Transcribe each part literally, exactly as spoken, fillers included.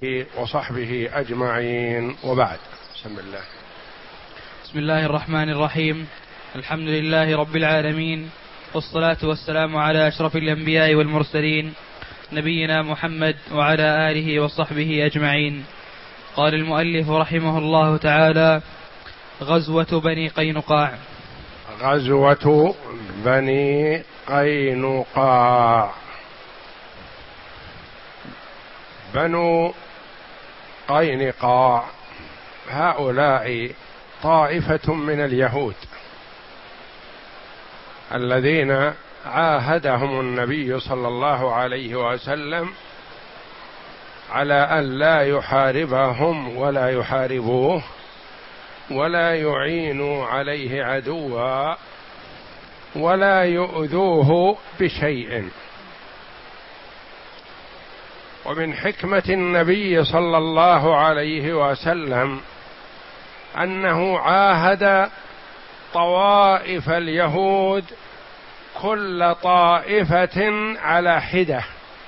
وصحبه أجمعين، وبعد. بسم الله. بسم الله الرحمن الرحيم. الحمد لله رب العالمين، والصلاة والسلام على أشرف الأنبياء والمرسلين، نبينا محمد وعلى آله وصحبه أجمعين. قال المؤلف رحمه الله تعالى: غزوة بني قينقاع. غزوة بني قينقاع. بنو قينقاع هؤلاء طائفة من اليهود الذين عاهدهم النبي صلى الله عليه وسلم على أن لا يحاربهم ولا يحاربوه ولا يعينوا عليه عدوا ولا يؤذوه بشيء. ومن حكمة النبي صلى الله عليه وسلم أنه عاهد طوائف اليهود كل طائفة على حدة،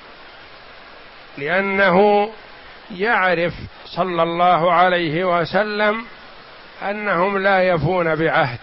لأنه يعرف صلى الله عليه وسلم أنهم لا يفون بعهد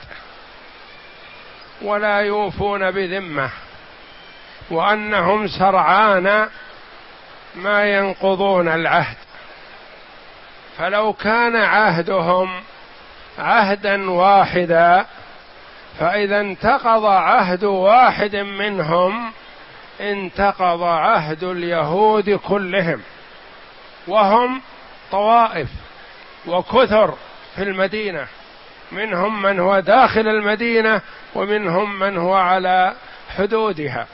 ولا يوفون بذمة، وأنهم سرعان ما ينقضون العهد. فلو كان عهدهم عهدا واحدا، فإذا انتقض عهد واحد منهم انتقض عهد اليهود كلهم، وهم طوائف وكثر في المدينة، منهم من هو داخل المدينة ومنهم من هو على حدودها.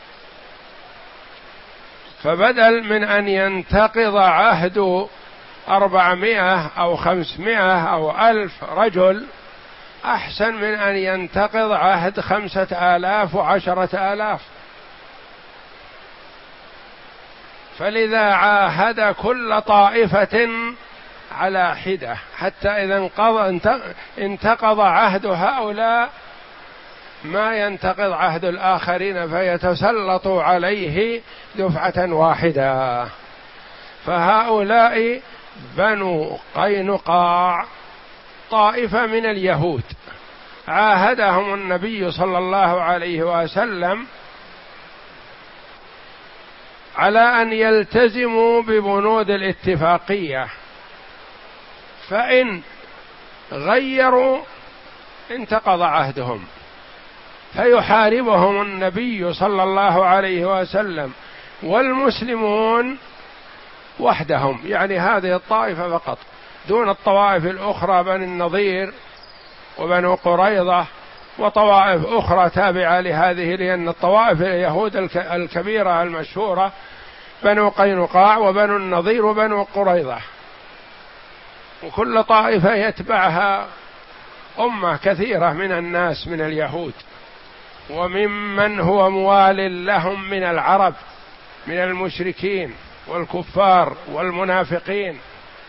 فبدل من أن ينتقض عهد أربعمائة أو خمسمائة أو ألف رجل، أحسن من أن ينتقض عهد خمسة آلاف وعشرة آلاف. فلذا عاهد كل طائفة على حدة، حتى إذا انقضى انتقض عهد هؤلاء ما ينتقض عهد الآخرين فيتسلط عليه دفعة واحدة. فهؤلاء بنو قينقاع طائفة من اليهود عاهدهم النبي صلى الله عليه وسلم على أن يلتزموا ببنود الاتفاقية، فإن غيروا انتقض عهدهم، فيحاربهم النبي صلى الله عليه وسلم والمسلمون وحدهم، يعني هذه الطائفة فقط دون الطوائف الأخرى، بني النضير وبنو قريظة وطوائف أخرى تابعة لهذه، لأن الطوائف اليهود الكبيرة المشهورة بنو قينقاع وبنو النضير وبنو قريظة، وكل طائفة يتبعها أمة كثيرة من الناس من اليهود وممن هو موال لهم من العرب من المشركين والكفار والمنافقين.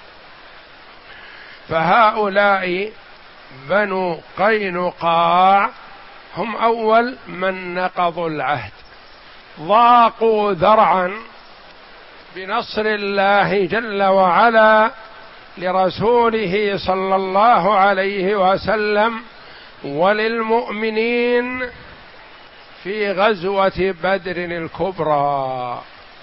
فهؤلاء بنو قينقاع هم أول من نقضوا العهد، ضاقوا ذرعا بنصر الله جل وعلا لرسوله صلى الله عليه وسلم وللمؤمنين في غزوة بدر الكبرى،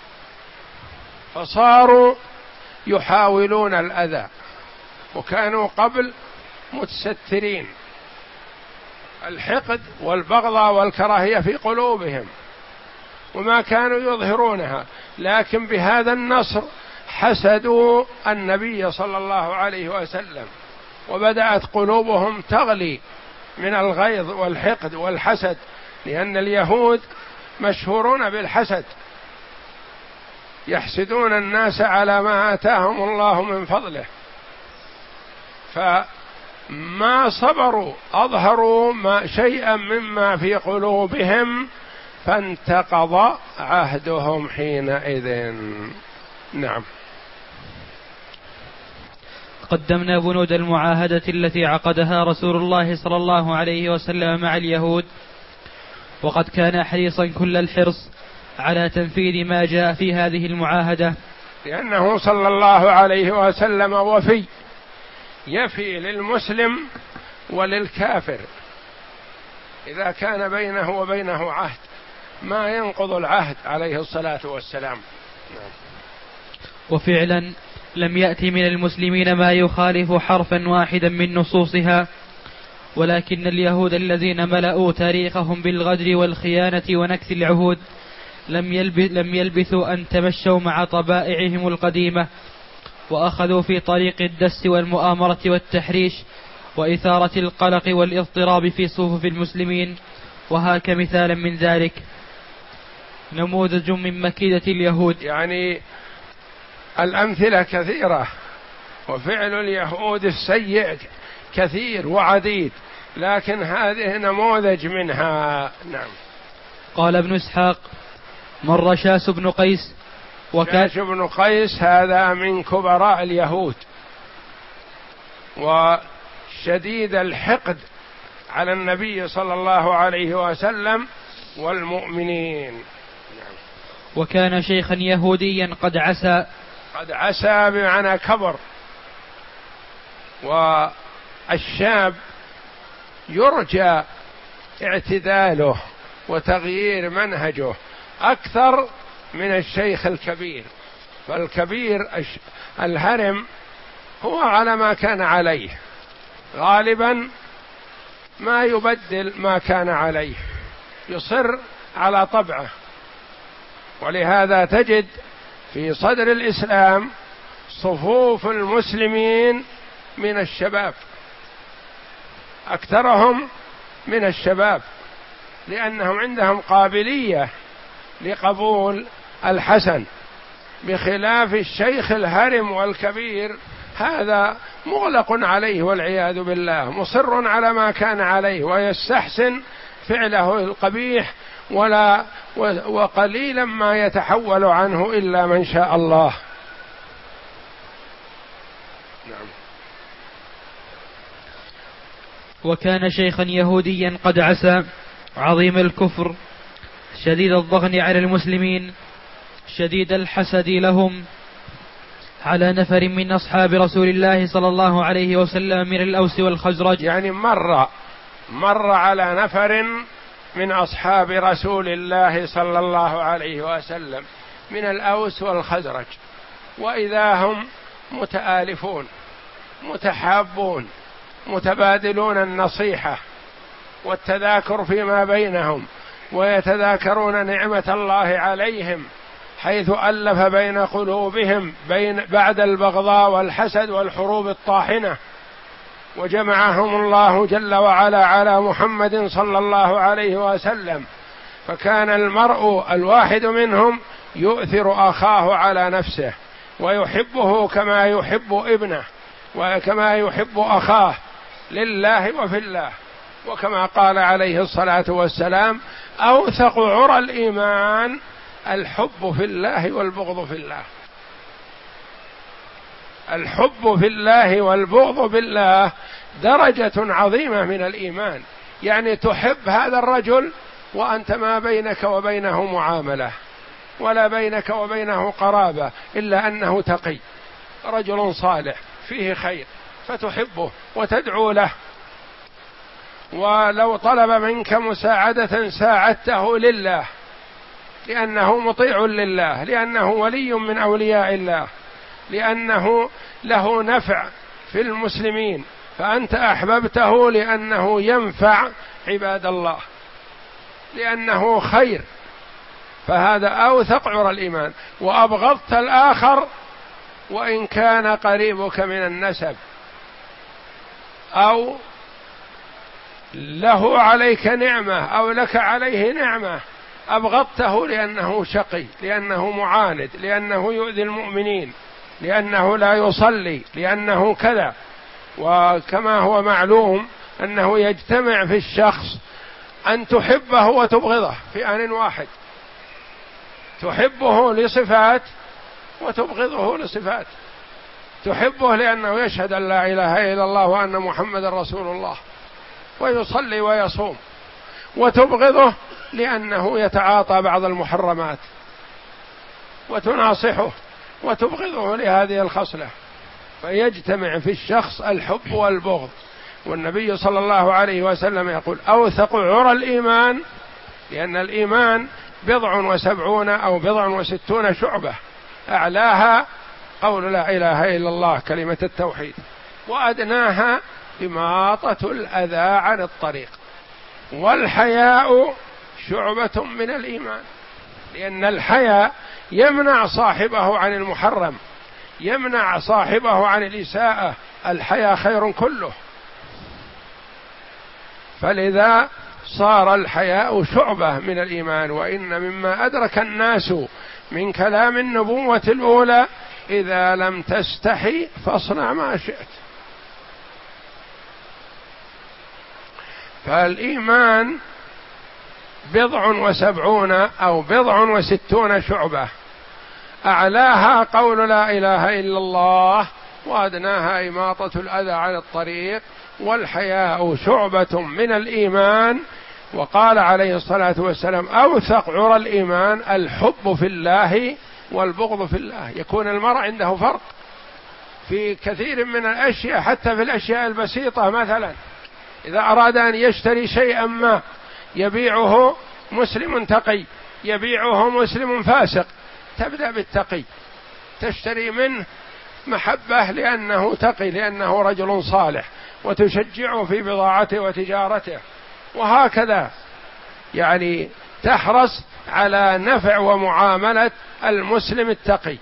فصاروا يحاولون الأذى، وكانوا قبل متسترين، الحقد والبغضاء والكراهية في قلوبهم وما كانوا يظهرونها، لكن بهذا النصر حسدوا النبي صلى الله عليه وسلم، وبدأت قلوبهم تغلي من الغيظ والحقد والحسد، لأن اليهود مشهورون بالحسد، يحسدون الناس على ما آتاهم الله من فضله، فما صبروا، أظهروا ما شيئا مما في قلوبهم، فانتقض عهدهم حينئذ. نعم. قدمنا بنود المعاهدة التي عقدها رسول الله صلى الله عليه وسلم مع اليهود، وقد كان حريصا كل الحرص على تنفيذ ما جاء في هذه المعاهدة، لأنه صلى الله عليه وسلم وفي، يفي للمسلم وللكافر إذا كان بينه وبينه عهد، ما ينقض العهد عليه الصلاة والسلام. وفعلا لم يأتي من المسلمين ما يخالف حرفا واحدا من نصوصها، ولكن اليهود الذين ملأوا تاريخهم بالغدر والخيانة ونكث العهود لم, يلبث لم يلبثوا أن تمشوا مع طبائعهم القديمة، وأخذوا في طريق الدس والمؤامرة والتحريش وإثارة القلق والاضطراب في صفوف المسلمين. وهاك مثالا من ذلك نموذج من مكيدة اليهود. يعني الأمثلة كثيرة، وفعل اليهود السيء كثير وعديد، لكن هذه نموذج منها. نعم. قال ابن إسحاق: مر شاس بن قيس وكان شاس بن قيس هذا من كبراء اليهود وشديد الحقد على النبي صلى الله عليه وسلم والمؤمنين. نعم. وكان شيخا يهوديا قد عسى. قد عسى بمعنى كبر، والشاب يرجى اعتداله وتغيير منهجه أكثر من الشيخ الكبير، فالكبير الهرم هو على ما كان عليه غالبا، ما يبدل ما كان عليه، يصر على طبعه. ولهذا تجد في صدر الإسلام صفوف المسلمين من الشباب، أكثرهم من الشباب، لأنهم عندهم قابلية لقبول الحسن، بخلاف الشيخ الهرم والكبير هذا مغلق عليه والعياذ بالله، مصر على ما كان عليه ويستحسن فعله القبيح، ولا وقليلا ما يتحول عنه إلا من شاء الله. نعم. وكان شيخا يهوديا قد عسى، عظيم الكفر، شديد الضغن على المسلمين، شديد الحسد لهم، على نفر من أصحاب رسول الله صلى الله عليه وسلم من الأوس والخزرج. يعني مر مر على نفر من أصحاب رسول الله صلى الله عليه وسلم من الأوس والخزرج، وإذا هم متآلفون متحابون متبادلون النصيحة والتذاكر فيما بينهم، ويتذاكرون نعمة الله عليهم حيث ألف بين قلوبهم بين بعد البغضاء والحسد والحروب الطاحنة، وجمعهم الله جل وعلا على محمد صلى الله عليه وسلم. فكان المرء الواحد منهم يؤثر أخاه على نفسه ويحبه كما يحب ابنه وكما يحب أخاه لله وفي الله، وكما قال عليه الصلاة والسلام: أوثق عرى الإيمان الحب في الله والبغض في الله. الحب في الله والبغض في الله درجة عظيمة من الإيمان، يعني تحب هذا الرجل وأنت ما بينك وبينه معاملة ولا بينك وبينه قرابة، إلا أنه تقي رجل صالح فيه خير، فتحبه وتدعو له، ولو طلب منك مساعدة ساعدته لله، لأنه مطيع لله، لأنه ولي من أولياء الله، لأنه له نفع في المسلمين، فأنت أحببته لأنه ينفع عباد الله، لأنه خير، فهذا أوثق عرى الإيمان. وأبغضت الآخر وإن كان قريبك من النسب أو له عليك نعمة أو لك عليه نعمة، أبغضته لأنه شقي، لأنه معاند، لأنه يؤذي المؤمنين، لأنه لا يصلي، لأنه كذا. وكما هو معلوم أنه يجتمع في الشخص أن تحبه وتبغضه في آن واحد، تحبه لصفات وتبغضه لصفات، تحبه لأنه يشهد أن لا إله إلا الله وأن محمد رسول الله ويصلي ويصوم، وتبغضه لأنه يتعاطى بعض المحرمات وتناصحه وتبغضه لهذه الخصلة، فيجتمع في الشخص الحب والبغض. والنبي صلى الله عليه وسلم يقول أوثق عرى الإيمان، لأن الإيمان بضع وسبعون أو بضع وستون شعبة، أعلاها قول لا إله إلا الله كلمة التوحيد، وأدناها إماطة الأذى عن الطريق. والحياء شعبة من الإيمان، لأن الحياء يمنع صاحبه عن المحرم، يمنع صاحبه عن الإساءة، الحياء خير كله، فلذا صار الحياء شعبة من الإيمان. وإن مما أدرك الناس من كلام النبوة الأولى إذا لم تستحي فاصنع ما شئت. فالإيمان بضع وسبعون أو بضع وستون شعبة، أعلاها قول لا إله إلا الله، وأدناها إماطة الأذى عن الطريق. والحياء شعبة من الإيمان. وقال عليه الصلاة والسلام أوثق عرى الإيمان الحب في الله والبغض في الله. يكون المرء عنده فرق في كثير من الأشياء، حتى في الأشياء البسيطة، مثلا إذا أراد أن يشتري شيئا ما يبيعه مسلم تقي، يبيعه مسلم فاسق، تبدأ بالتقي، تشتري منه محبة لأنه تقي، لأنه رجل صالح، وتشجعه في بضاعته وتجارته، وهكذا يعني تحرص على نفع ومعاملة المسلم التقي،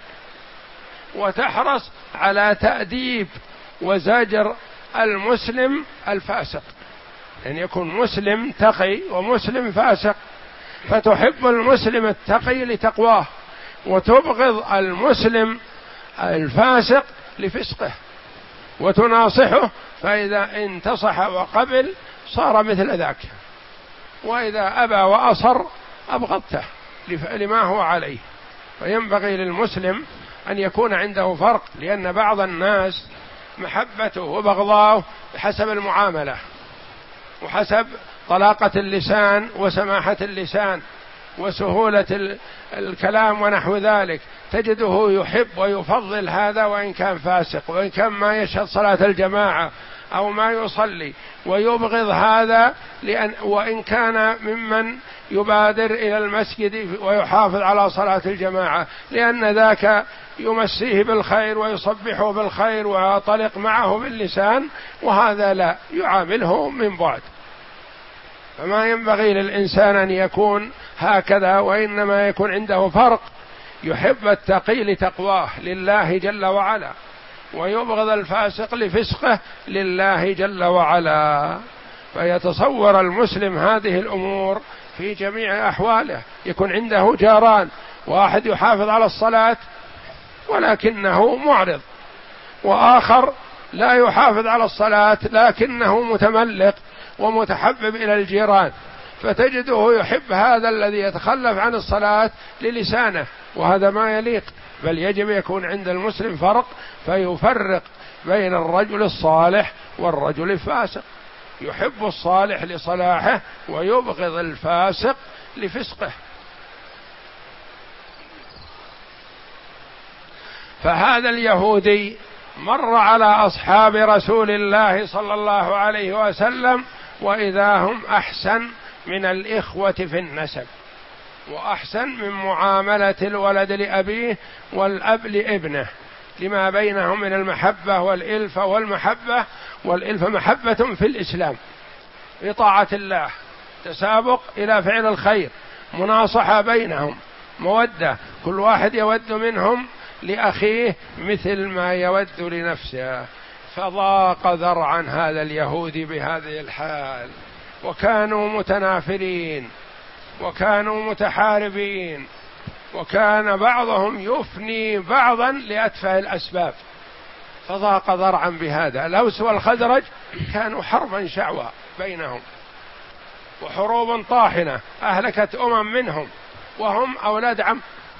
وتحرص على تأديب وزجر المسلم الفاسق، أن يعني يكون مسلم تقي ومسلم فاسق، فتحب المسلم التقي لتقواه، وتبغض المسلم الفاسق لفسقه، وتناصحه، فإذا انتصح وقبل صار مثل ذاك، وإذا أبى وأصر أبغضته لما هو عليه. فينبغي للمسلم أن يكون عنده فرق، لأن بعض الناس محبته وبغضاه بحسب المعاملة وحسب طلاقة اللسان وسماحة اللسان وسهولة الكلام ونحو ذلك، تجده يحب ويفضل هذا وإن كان فاسق، وإن كان ما يشهد صلاة الجماعة أو ما يصلي، ويبغض هذا لأن وإن كان ممن يبادر إلى المسجد ويحافظ على صلاة الجماعة، لأن ذاك يمسيه بالخير ويصبحه بالخير ويطلق معه باللسان، وهذا لا، يعامله من بعد. فما ينبغي للإنسان أن يكون هكذا، وإنما يكون عنده فرق، يحب التقي لتقواه لله جل وعلا، ويبغض الفاسق لفسقه لله جل وعلا. فيتصور المسلم هذه الأمور في جميع أحواله. يكون عنده جاران، واحد يحافظ على الصلاة ولكنه معرض، وآخر لا يحافظ على الصلاة لكنه متملق ومتحبب إلى الجيران، فتجده يحب هذا الذي يتخلف عن الصلاة للسانه، وهذا ما يليق. بل يجب يكون عند المسلم فرق، فيفرق بين الرجل الصالح والرجل الفاسق، يحب الصالح لصلاحه ويبغض الفاسق لفسقه. فهذا اليهودي مر على أصحاب رسول الله صلى الله عليه وسلم وإذا هم أحسن من الإخوة في النسب، وأحسن من معاملة الولد لأبيه والأب لابنه، لما بينهم من المحبة والإلفة والمحبة. والإلفة محبة في الإسلام، إطاعة الله، تسابق إلى فعل الخير، مناصحة بينهم، مودة، كل واحد يود منهم لأخيه مثل ما يود لنفسه. فضاق ذرعا هذا اليهودي بهذه الحال، وكانوا متنافرين وكانوا متحاربين، وكان بعضهم يفني بعضا لأتفه الأسباب، فضاق ذرعا بهذا. الأوس والخزرج كانوا حربا شعوى بينهم، وحروب طاحنة أهلكت أمم منهم، وهم أولاد عم،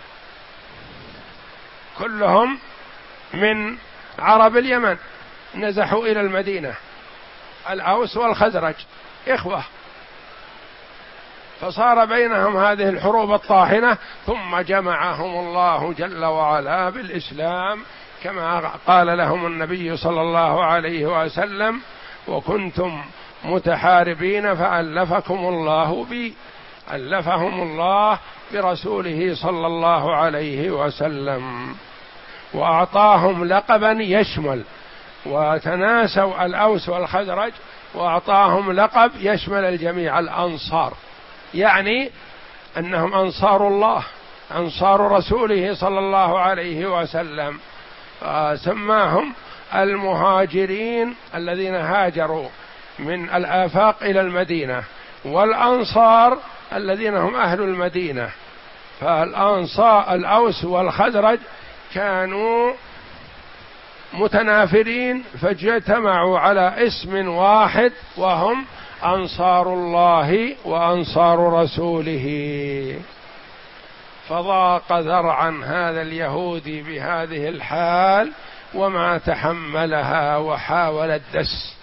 كلهم من عرب اليمن نزحوا إلى المدينة، الأوس والخزرج إخوة، فصار بينهم هذه الحروب الطاحنة، ثم جمعهم الله جل وعلا بالإسلام كما قال لهم النبي صلى الله عليه وسلم: وكنتم متحاربين فألفكم الله بي. ألفهم الله برسوله صلى الله عليه وسلم، وأعطاهم لقبا يشمل، وتناسوا الأوس والخزرج وأعطاهم لقب يشمل الجميع، الأنصار، يعني أنهم أنصار الله، أنصار رسوله صلى الله عليه وسلم. سماهم المهاجرين الذين هاجروا من الآفاق إلى المدينة، والأنصار الذين هم أهل المدينة. فالأنصار الأوس والخزرج كانوا متنافرين فاجتمعوا على اسم واحد، وهم أنصار الله وأنصار رسوله. فضاق ذرعا هذا اليهودي بهذه الحال وما تحملها وحاول الدس.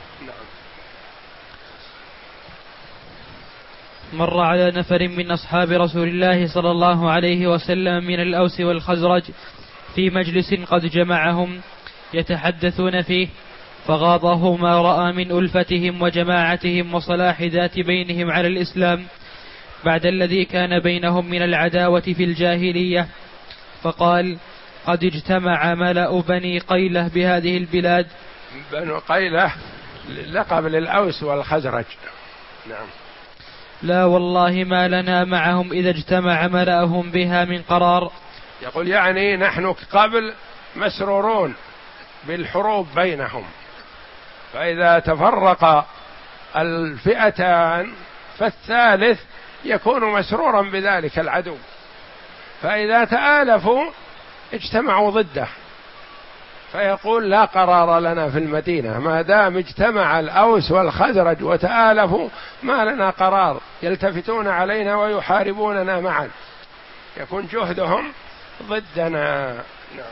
مر على نفر من أصحاب رسول الله صلى الله عليه وسلم من الأوس والخزرج في مجلس قد جمعهم يتحدثون فيه، فغاضه ما رأى من ألفتهم وجماعتهم وصلاح ذات بينهم على الإسلام بعد الذي كان بينهم من العداوة في الجاهلية، فقال: قد اجتمع ملأ بني قيلة بهذه البلاد. بنو قيلة لقب للأوس والخزرج. نعم. لا والله ما لنا معهم إذا اجتمع ملأهم بها من قرار. يقول يعني نحن قبل مسرورون بالحروب بينهم، فإذا تفرق الفئتان فالثالث يكون مسرورا بذلك العدو، فإذا تآلفوا اجتمعوا ضده، فيقول: لا قرار لنا في المدينة ما دام اجتمع الأوس والخزرج وتآلفوا، ما لنا قرار، يلتفتون علينا ويحاربوننا معا، يكون جهدهم ضدنا. نعم.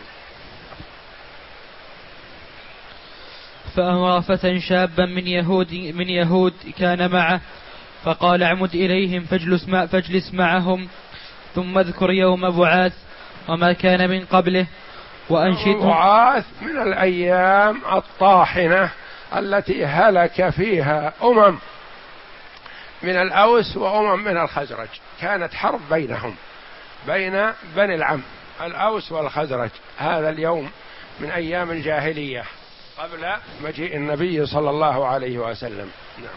فأمر فتى شابا من يهود من يهود كان معه، فقال: اعمد إليهم فاجلس, مع فاجلس معهم، ثم اذكر يوم بعاث وما كان من قبله، وأنشدهم. بعاث من الأيام الطاحنة التي هلك فيها أمم من الأوس وأمم من الخزرج، كانت حرب بينهم بين بني العم الأوس والخزرج، هذا اليوم من أيام الجاهلية قبل مجيء النبي صلى الله عليه وسلم. نعم.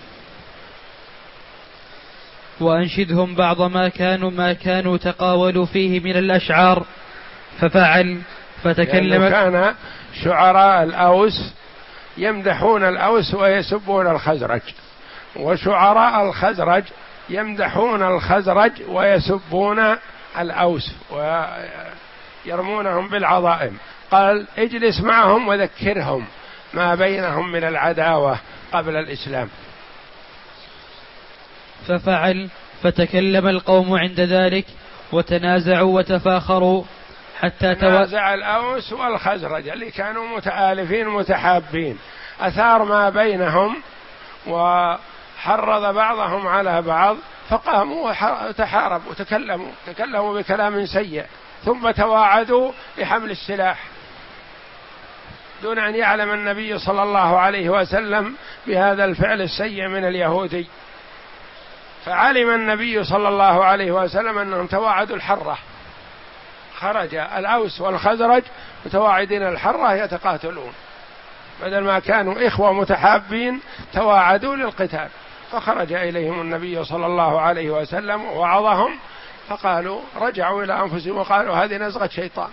وأنشدهم بعض ما كانوا ما كانوا تقاولوا فيه من الأشعار، ففعل فتكلم. كان شعراء الأوس يمدحون الأوس ويسبون الخزرج، وشعراء الخزرج يمدحون الخزرج ويسبون الأوس ويرمونهم بالعظائم. قال: اجلس معهم وذكرهم ما بينهم من العداوة قبل الإسلام. ففعل فتكلم القوم عند ذلك وتنازعوا وتفاخروا حتى تنازع الأوس والخزرج اللي كانوا متآلفين متحابين، أثار ما بينهم وحرض بعضهم على بعض، فقاموا وتحاربوا وتكلموا تكلموا بكلام سيء، ثم تواعدوا بحمل السلاح دون أن يعلم النبي صلى الله عليه وسلم بهذا الفعل السيء من اليهودي. فعلم النبي صلى الله عليه وسلم أنهم تواعدوا الحرة، خرج الأوس والخزرج متواعدين الحرة يتقاتلون، بدل ما كانوا إخوة متحابين تواعدوا للقتال، فخرج إليهم النبي صلى الله عليه وسلم ووعظهم، فقالوا رجعوا إلى أنفسهم وقالوا هذه نزغة شيطان،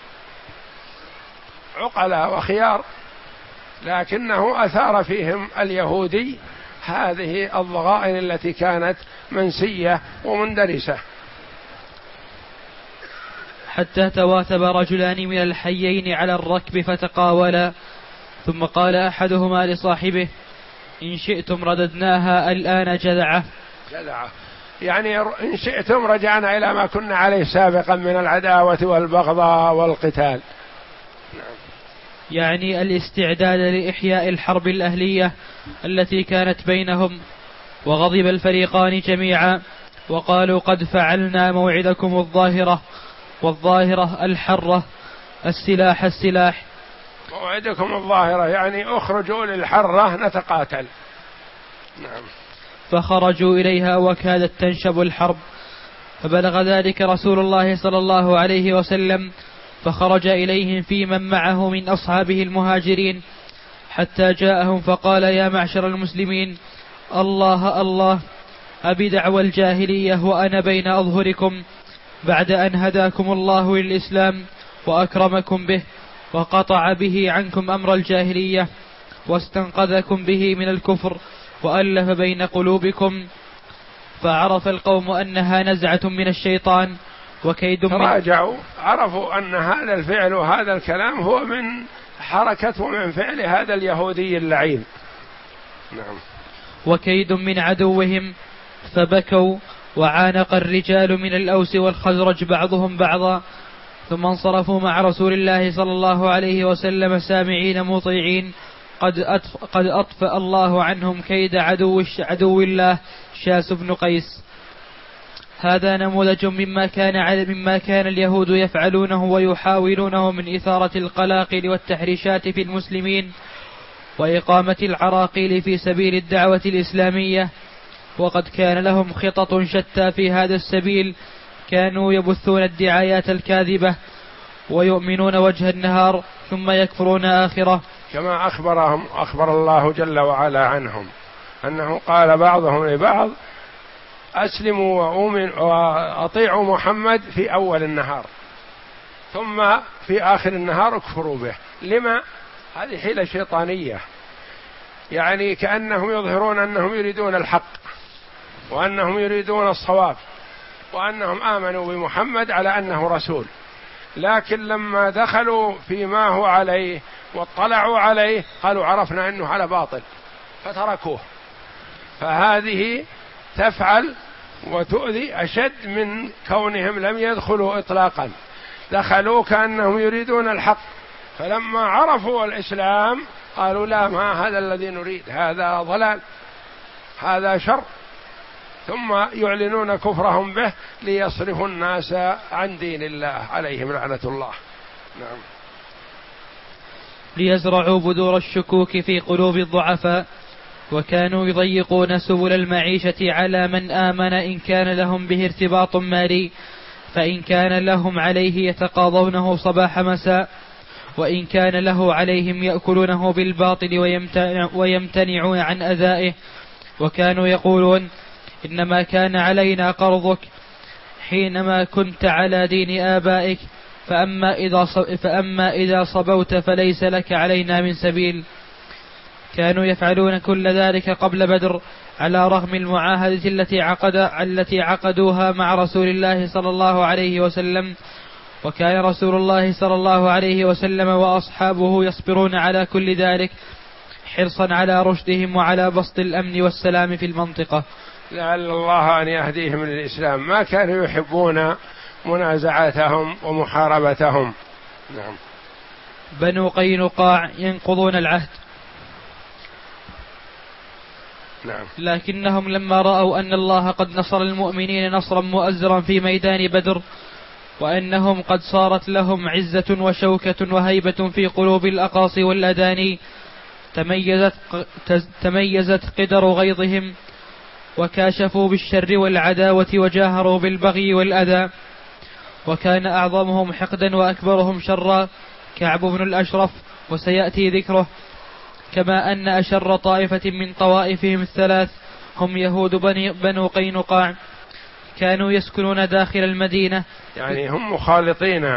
عقلاء وخيار، لكنه أثار فيهم اليهودي هذه الضغائن التي كانت منسية ومندرسة. حتى تواتب رجلان من الحيين على الركب فتقاولا، ثم قال أحدهما لصاحبه: إن شئتم رددناها الآن جذعة. جذعة يعني إن شئتم رجعنا إلى ما كنا عليه سابقا من العداوة والبغضاء والقتال. يعني الاستعداد لإحياء الحرب الأهلية التي كانت بينهم، وغضب الفريقان جميعا وقالوا قد فعلنا موعدكم الظاهرة والظاهرة الحرة السلاح السلاح. موعدكم الظاهرة يعني اخرجوا للحرة نتقاتل. نعم. فخرجوا إليها وكادت تنشب الحرب، فبلغ ذلك رسول الله صلى الله عليه وسلم فخرج إليهم في من معه من أصحابه المهاجرين حتى جاءهم فقال يا معشر المسلمين الله الله أبدعوى الجاهلية وأنا بين أظهركم بعد أن هداكم الله للإسلام وأكرمكم به وقطع به عنكم أمر الجاهلية واستنقذكم به من الكفر وألف بين قلوبكم. فعرف القوم أنها نزعة من الشيطان وكيد من تراجعوا عرفوا أن هذا الفعل وهذا الكلام هو من حركة ومن فعل هذا اليهودي اللعين. نعم. وكيد من عدوهم فبكوا وعانق الرجال من الأوس والخزرج بعضهم بعضا ثم انصرفوا مع رسول الله صلى الله عليه وسلم سامعين مطيعين قد أطفأ, قد أطفأ الله عنهم كيد عدو, عدو الله شاس بن قيس. هذا نموذج مما كان, مما كان اليهود يفعلونه ويحاولونه من إثارة القلاقل والتحريشات في المسلمين وإقامة العراقيل في سبيل الدعوة الإسلامية، وقد كان لهم خطط شتى في هذا السبيل، كانوا يبثون الدعايات الكاذبة ويؤمنون وجه النهار ثم يكفرون آخره، كما أخبرهم أخبر الله جل وعلا عنهم أنه قال بعضهم لبعض أسلموا وأؤمن وأطيعوا محمد في أول النهار ثم في آخر النهار اكفروا به. لما؟ هذه حيلة شيطانية، يعني كأنهم يظهرون أنهم يريدون الحق وأنهم يريدون الصواب وأنهم آمنوا بمحمد على أنه رسول، لكن لما دخلوا فيما هو عليه واطلعوا عليه قالوا عرفنا أنه على باطل فتركوه. فهذه تفعل وتؤذي أشد من كونهم لم يدخلوا إطلاقا، دخلوا كأنهم يريدون الحق، فلما عرفوا الإسلام قالوا لا، ما هذا الذي نريد، هذا ضلال، هذا شر، ثم يعلنون كفرهم به ليصرفوا الناس عن دين الله عليهم لعنة الله. نعم. ليزرعوا بذور الشكوك في قلوب الضعفاء، وكانوا يضيقون سبل المعيشة على من آمن إن كان لهم به ارتباط مالي، فإن كان لهم عليه يتقاضونه صباح مساء، وإن كان له عليهم يأكلونه بالباطل ويمتنع ويمتنعون عن أذائه. وكانوا يقولون إنما كان علينا قرضك حينما كنت على دين آبائك، فأما إذا, فأما إذا صبوت فليس لك علينا من سبيل. كانوا يفعلون كل ذلك قبل بدر على رغم المعاهدة التي, عقد التي عقدوها مع رسول الله صلى الله عليه وسلم، وكان رسول الله صلى الله عليه وسلم وأصحابه يصبرون على كل ذلك حرصا على رشدهم وعلى بسط الأمن والسلام في المنطقة، لعل الله أن يهديهم للإسلام. ما كانوا يحبون منازعتهم ومحاربتهم. نعم. بنو قينقاع ينقضون العهد. نعم. لكنهم لما رأوا أن الله قد نصر المؤمنين نصرا مؤزرا في ميدان بدر، وأنهم قد صارت لهم عزة وشوكة وهيبة في قلوب الأقاصي والأداني، تميزت, تميزت قدر غيظهم وكاشفوا بالشر والعداوة وجاهروا بالبغي والأذى. وكان أعظمهم حقدا وأكبرهم شرا كعب بن الأشرف، وسيأتي ذكره، كما أن أشر طائفة من طوائفهم الثلاث هم يهود بني بنو قينقاع، كانوا يسكنون داخل المدينة، يعني هم مخالطين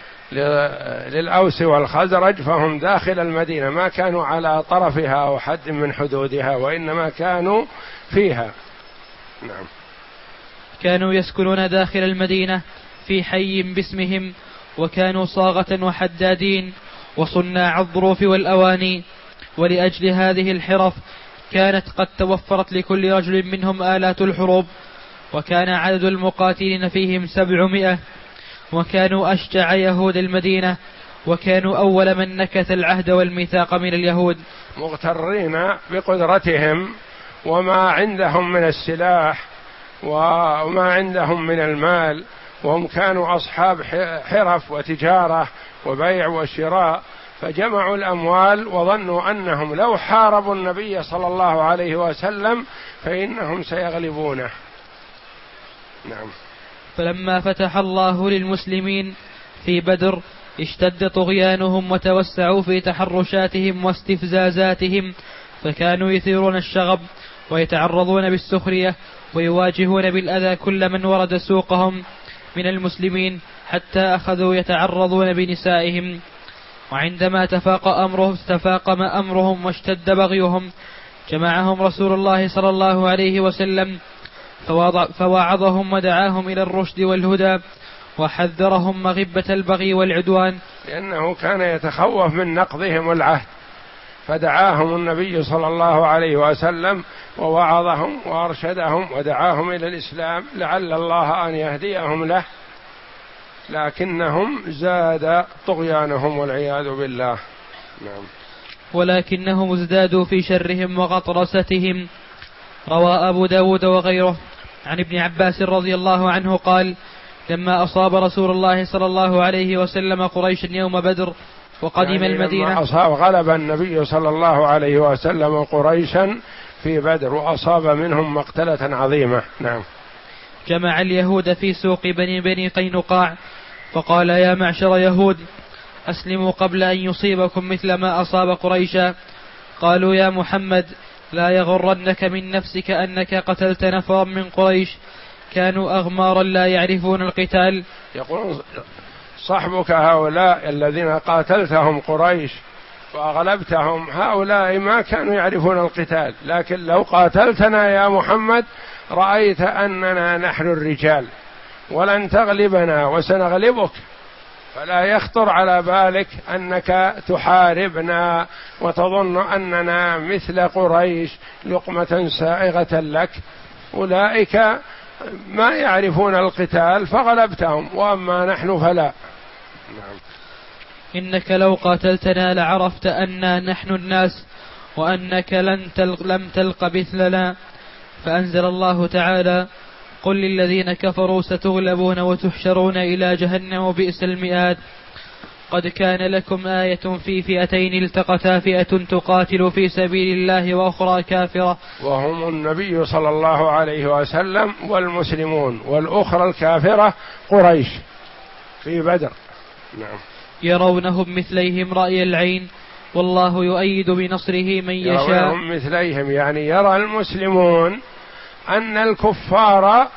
للأوس والخزرج، فهم داخل المدينة، ما كانوا على طرفها أو حد من حدودها، وإنما كانوا فيها. نعم. كانوا يسكنون داخل المدينة في حي باسمهم، وكانوا صاغة وحدادين وصناع الظروف والأواني، ولأجل هذه الحرف كانت قد توفرت لكل رجل منهم آلات الحروب، وكان عدد المقاتلين فيهم سبعمائة، وكانوا أشجع يهود المدينة، وكانوا أول من نكث العهد والميثاق من اليهود، مغترين بقدرتهم وما عندهم من السلاح وما عندهم من المال، وهم كانوا أصحاب حرف وتجارة وبيع وشراء، فجمعوا الأموال وظنوا أنهم لو حاربوا النبي صلى الله عليه وسلم فإنهم سيغلبونه. نعم. فلما فتح الله للمسلمين في بدر اشتد طغيانهم وتوسعوا في تحرشاتهم واستفزازاتهم، فكانوا يثيرون الشغب ويتعرضون بالسخرية ويواجهون بالأذى كل من ورد سوقهم من المسلمين، حتى أخذوا يتعرضون بنسائهم. وعندما تفاق أمرهم تفاقم أمرهم واشتد بغيهم جمعهم رسول الله صلى الله عليه وسلم فواعظهم ودعاهم إلى الرشد والهدى، وحذرهم مغبة البغي والعدوان، لأنه كان يتخوف من نقضهم العهد، فدعاهم النبي صلى الله عليه وسلم ووعظهم وأرشدهم ودعاهم إلى الإسلام لعل الله أن يهديهم له، لكنهم زاد طغيانهم والعياذ بالله. نعم. ولكنهم ازدادوا في شرهم وغطرستهم. روى أبو داود وغيره عن ابن عباس رضي الله عنه قال: لما أصاب رسول الله صلى الله عليه وسلم قريشا يوم بدر وقدم يعني المدينة، لما أصاب غلب النبي صلى الله عليه وسلم قريشا في بدر وأصاب منهم مقتلة عظيمة. نعم. جمع اليهود في سوق بني بني قينقاع فقال: يا معشر يهود أسلموا قبل أن يصيبكم مثل ما أصاب قريشا. قالوا: يا محمد لا يغرنك من نفسك أنك قتلت نفرا من قريش كانوا أغمارا لا يعرفون القتال. يقول صحبك هؤلاء الذين قاتلتهم قريش وأغلبتهم، هؤلاء ما كانوا يعرفون القتال، لكن لو قاتلتنا يا محمد رأيت أننا نحن الرجال ولن تغلبنا وسنغلبك، فلا يخطر على بالك أنك تحاربنا وتظن أننا مثل قريش لقمة سائغة لك. أولئك ما يعرفون القتال فغلبتهم، وأما نحن فلا. نعم. إنك لو قاتلتنا لعرفت أننا نحن الناس وأنك لن تلق لم تلق مثلنا. فأنزل الله تعالى: قل للذين كفروا ستغلبون وتحشرون إلى جهنم وبئس المئاد. قد كان لكم آية في فئتين التقتا فئة تقاتل في سبيل الله وأخرى كافرة، وهم النبي صلى الله عليه وسلم والمسلمون، والأخرى الكافرة قريش في بدر. نعم. يرونهم مثليهم رأي العين والله يؤيد بنصره من يشاء. يرونهم مثليهم يعني يرى المسلمون أن الكفار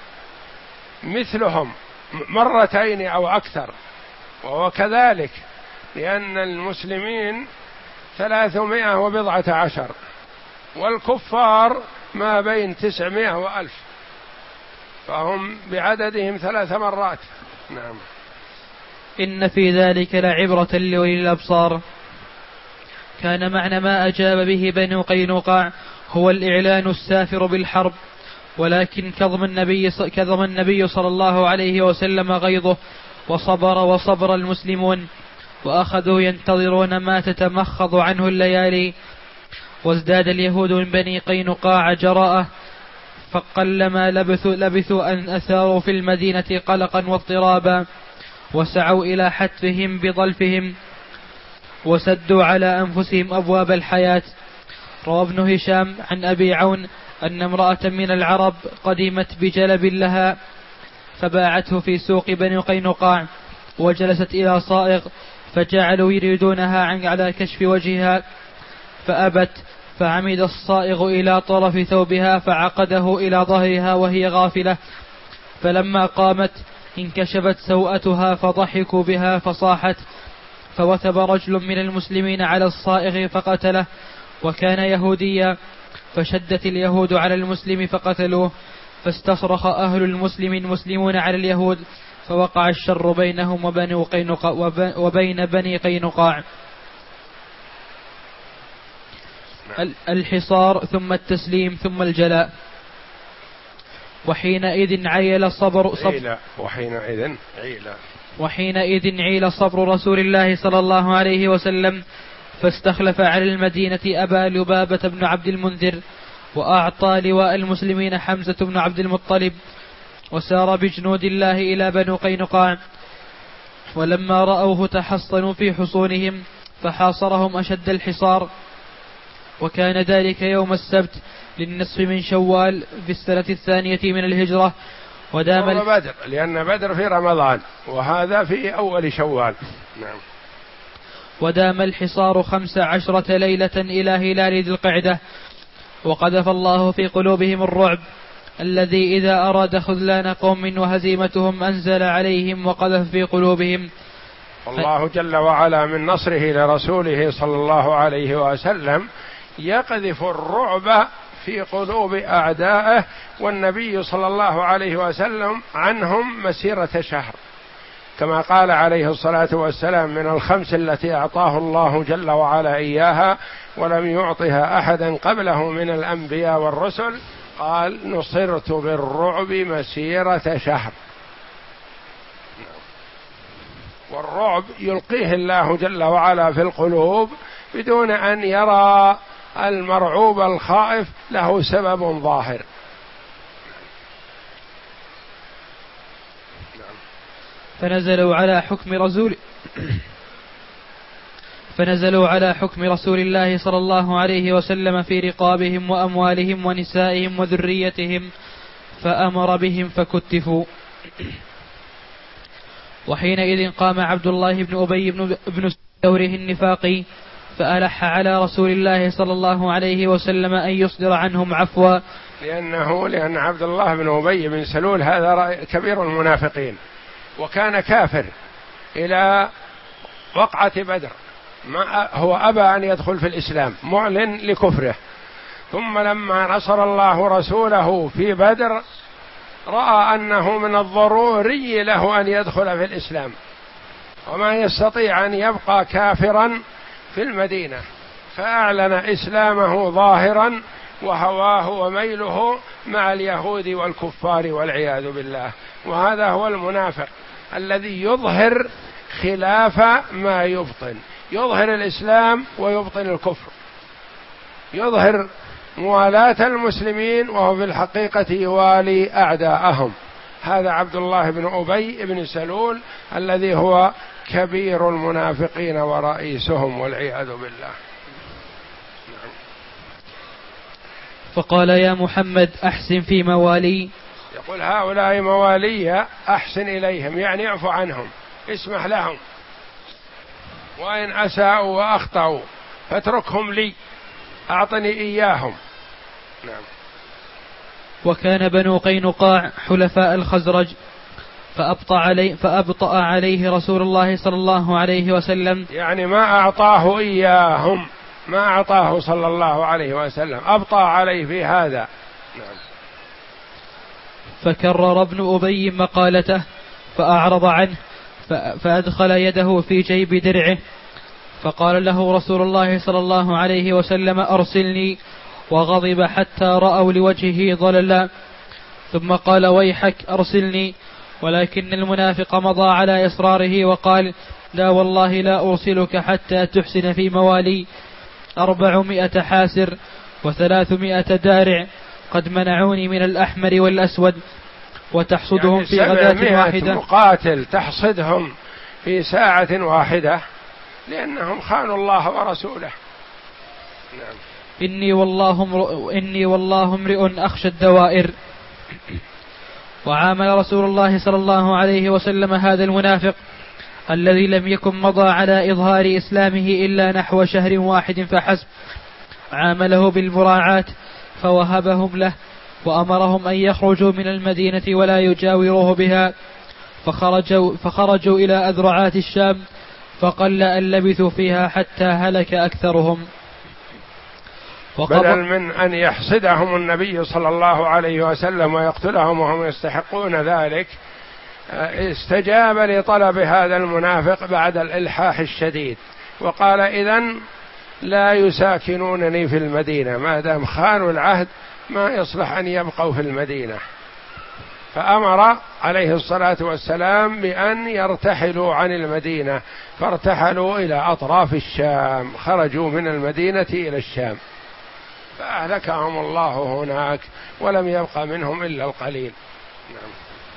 مثلهم مرتين أو أكثر، وهو كذلك، لأن المسلمين ثلاثمائة وبضعة عشر والكفار ما بين تسعمائة وألف، فهم بعددهم ثلاث مرات. نعم. إن في ذلك لعبرة لأولي الأبصار. كان معنى ما أجاب به بنو قينقاع هو الإعلان السافر بالحرب، ولكن كظم النبي, كظم النبي صلى الله عليه وسلم غيظه وصبر وصبر المسلمون، وأخذوا ينتظرون ما تتمخض عنه الليالي. وازداد اليهود من بني قينقاع جراءة، فقلما لبثوا, لبثوا أن أثاروا في المدينة قلقا واضطرابا، وسعوا إلى حتفهم بضلفهم وسدوا على أنفسهم أبواب الحياة. روى ابن هشام عن أبي عون أن امرأة من العرب قدمت بجلب لها فباعته في سوق بني قينقاع، وجلست إلى صائغ فجعلوا يريدونها على كشف وجهها فأبت، فعمد الصائغ إلى طرف ثوبها فعقده إلى ظهرها وهي غافلة، فلما قامت انكشفت سوءتها فضحكوا بها فصاحت، فوثب رجل من المسلمين على الصائغ فقتله وكان يهوديا، فشدت اليهود على المسلم فقتلوه، فاستصرخ أهل المسلم المسلمون على اليهود، فوقع الشر بينهم وبين قينقاع وبين بني قينقاع. الحصار ثم التسليم ثم الجلاء. وحينئذ عيل صبر صبر وحينئذ عيل وحينئذ عيل صبر رسول الله صلى الله عليه وسلم، فاستخلف على المدينة أبا لبابة بن عبد المنذر وأعطى لواء المسلمين حمزة بن عبد المطلب، وسار بجنود الله إلى بنو قينقاع، ولما رأوه تحصنوا في حصونهم فحاصرهم أشد الحصار، وكان ذلك يوم السبت للنصف من شوال في السنة الثانية من الهجرة. ودام ال... بدر، لأن بدر في رمضان وهذا في أول شوال. نعم. ودام الحصار خمس عشرة ليلة إلى هلال ذي القعدة، وقذف الله في قلوبهم الرعب الذي إذا أراد خذلان قوم وهزيمتهم أنزل عليهم وقذف في قلوبهم. الله جل وعلا من نصره لرسوله صلى الله عليه وسلم يقذف الرعب في قلوب أعدائه، والنبي صلى الله عليه وسلم عنهم مسيرة شهر، كما قال عليه الصلاة والسلام: من الخمس التي أعطاه الله جل وعلا إياها ولم يعطها أحدا قبله من الأنبياء والرسل، قال: نصرت بالرعب مسيرة شهر. والرعب يلقيه الله جل وعلا في القلوب بدون أن يرى المرعوب الخائف له سبب ظاهر. فنزلوا على حكم رسول فنزلوا على حكم رسول الله صلى الله عليه وسلم في رقابهم وأموالهم ونسائهم وذريتهم، فأمر بهم فكتفوا. وحينئذ قام عبد الله بن أبي بن دوره النفاقي فألح على رسول الله صلى الله عليه وسلم أن يصدر عنهم عفوا، لأنه لأن عبد الله بن أبي بن سلول هذا كبير المنافقين، وكان كافر إلى وقعة بدر، ما هو أبى أن يدخل في الإسلام، معلن لكفره. ثم لما نصر الله رسوله في بدر رأى أنه من الضروري له أن يدخل في الإسلام، وما يستطيع أن يبقى كافرا في المدينة، فأعلن إسلامه ظاهرا وهواه وميله مع اليهود والكفار والعياذ بالله. وهذا هو المنافق الذي يظهر خلاف ما يبطن، يظهر الإسلام ويبطن الكفر، يظهر موالاة المسلمين وهو في الحقيقة يوالي أعداءهم. هذا عبد الله بن أبي بن سلول الذي هو كبير المنافقين ورئيسهم والعياذ بالله. نعم. فقال: يا محمد أحسن في موالي. يقول: هؤلاء موالي أحسن إليهم، يعني اعف عنهم، اسمح لهم، وإن أساءوا وأخطأوا فاتركهم لي، أعطني إياهم. نعم. وكان بنو قينقاع حلفاء الخزرج، فأبطأ عليه, فأبطأ عليه رسول الله صلى الله عليه وسلم، يعني ما أعطاه إياهم، ما أعطاه صلى الله عليه وسلم، أبطأ عليه في هذا. نعم. فكرر ابن أبي مقالته فأعرض عنه، فأدخل يده في جيب درعه، فقال له رسول الله صلى الله عليه وسلم: أرسلني، وغضب حتى رأوا لوجهه ضللا، ثم قال: ويحك أرسلني. ولكن المنافق مضى على إصراره وقال: لا والله لا أرسلك حتى تحسن في موالي أربعمائة حاسر وثلاثمائة دارع قد منعوني من الأحمر والأسود، وتحصدهم يعني في غداة واحدة. مقاتل تحصدهم في ساعة واحدة لأنهم خانوا الله ورسوله. نعم. إني والله إني والله امرئ أخشى الدوائر. وعامل رسول الله صلى الله عليه وسلم هذا المنافق الذي لم يكن مضى على إظهار إسلامه إلا نحو شهر واحد فحسب، عامله بالمراعاة فوهبهم له، وأمرهم أن يخرجوا من المدينة ولا يجاوروه بها، فخرجوا, فخرجوا إلى أذرعات الشام، فقل أن لبثوا فيها حتى هلك أكثرهم. بدل من أن يحصدهم النبي صلى الله عليه وسلم ويقتلهم وهم يستحقون ذلك، استجاب لطلب هذا المنافق بعد الإلحاح الشديد، وقال: إذن لا يساكنونني في المدينة، ما دام خانوا العهد ما يصلح أن يبقوا في المدينة. فأمر عليه الصلاة والسلام بأن يرتحلوا عن المدينة، فارتحلوا إلى أطراف الشام، خرجوا من المدينة إلى الشام. فأهلكهم الله هناك ولم يبق منهم إلا القليل. نعم.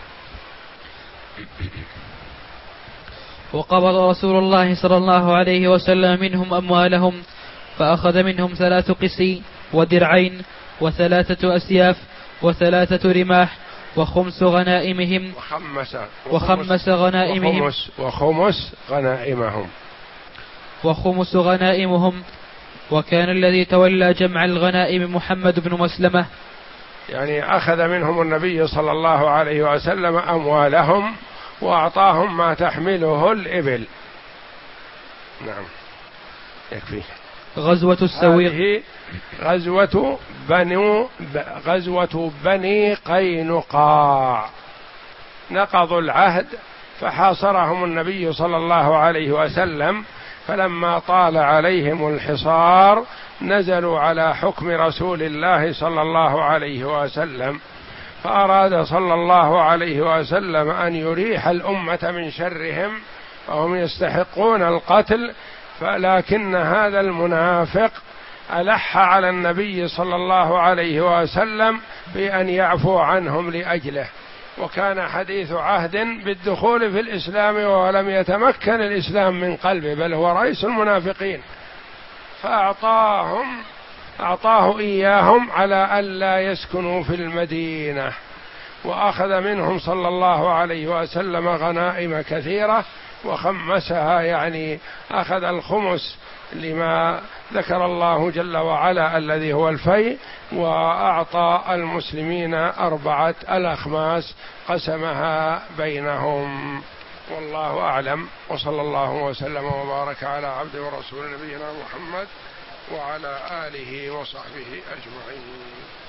وقبض رسول الله صلى الله عليه وسلم منهم أموالهم، فأخذ منهم ثلاث قسي ودرعين وثلاثة أسياف وثلاثة رماح وخمس غنائمهم وخمس, وخمس غنائمهم وخمس, وخمس غنائمهم وخمس غنائمهم وكان الذي تولى جمع الغنائم محمد بن مسلمة. يعني أخذ منهم النبي صلى الله عليه وسلم أموالهم وأعطاهم ما تحمله الإبل. نعم يكفي. غزوة السويق. هذه غزوة بنو غزوة بني قينقاع، نقضوا العهد فحاصرهم النبي صلى الله عليه وسلم، فلما طال عليهم الحصار نزلوا على حكم رسول الله صلى الله عليه وسلم، فأراد صلى الله عليه وسلم أن يريح الأمة من شرهم وهم يستحقون القتل، فلكن هذا المنافق ألح على النبي صلى الله عليه وسلم بأن يعفو عنهم لأجله، وكان حديث عهد بالدخول في الإسلام ولم يتمكن الإسلام من قلبه، بل هو رئيس المنافقين، فأعطاهم أعطاه إياهم على ألا يسكنوا في المدينة، وأخذ منهم صلى الله عليه وسلم غنائم كثيرة وخمسها، يعني أخذ الخمس لما ذكر الله جل وعلا الذي هو الفيء، وأعطى المسلمين أربعة الأخماس قسمها بينهم. والله أعلم، وصلى الله وسلم وبارك على عبد ورسول نبينا محمد وعلى آله وصحبه أجمعين.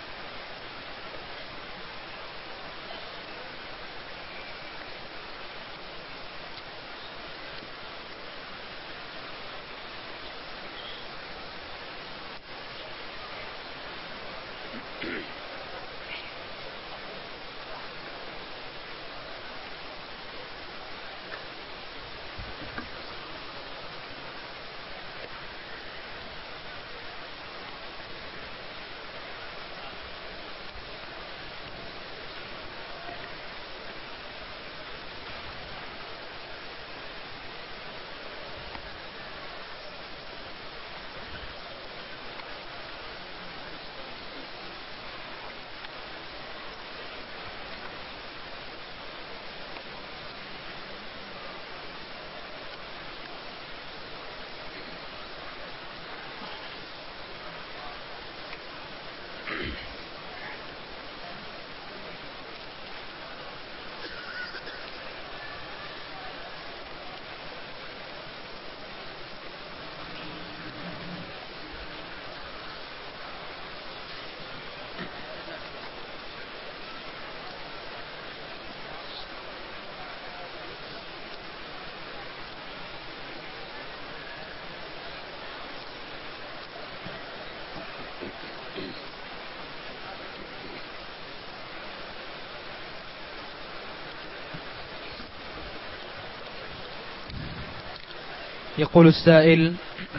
يقول السائل: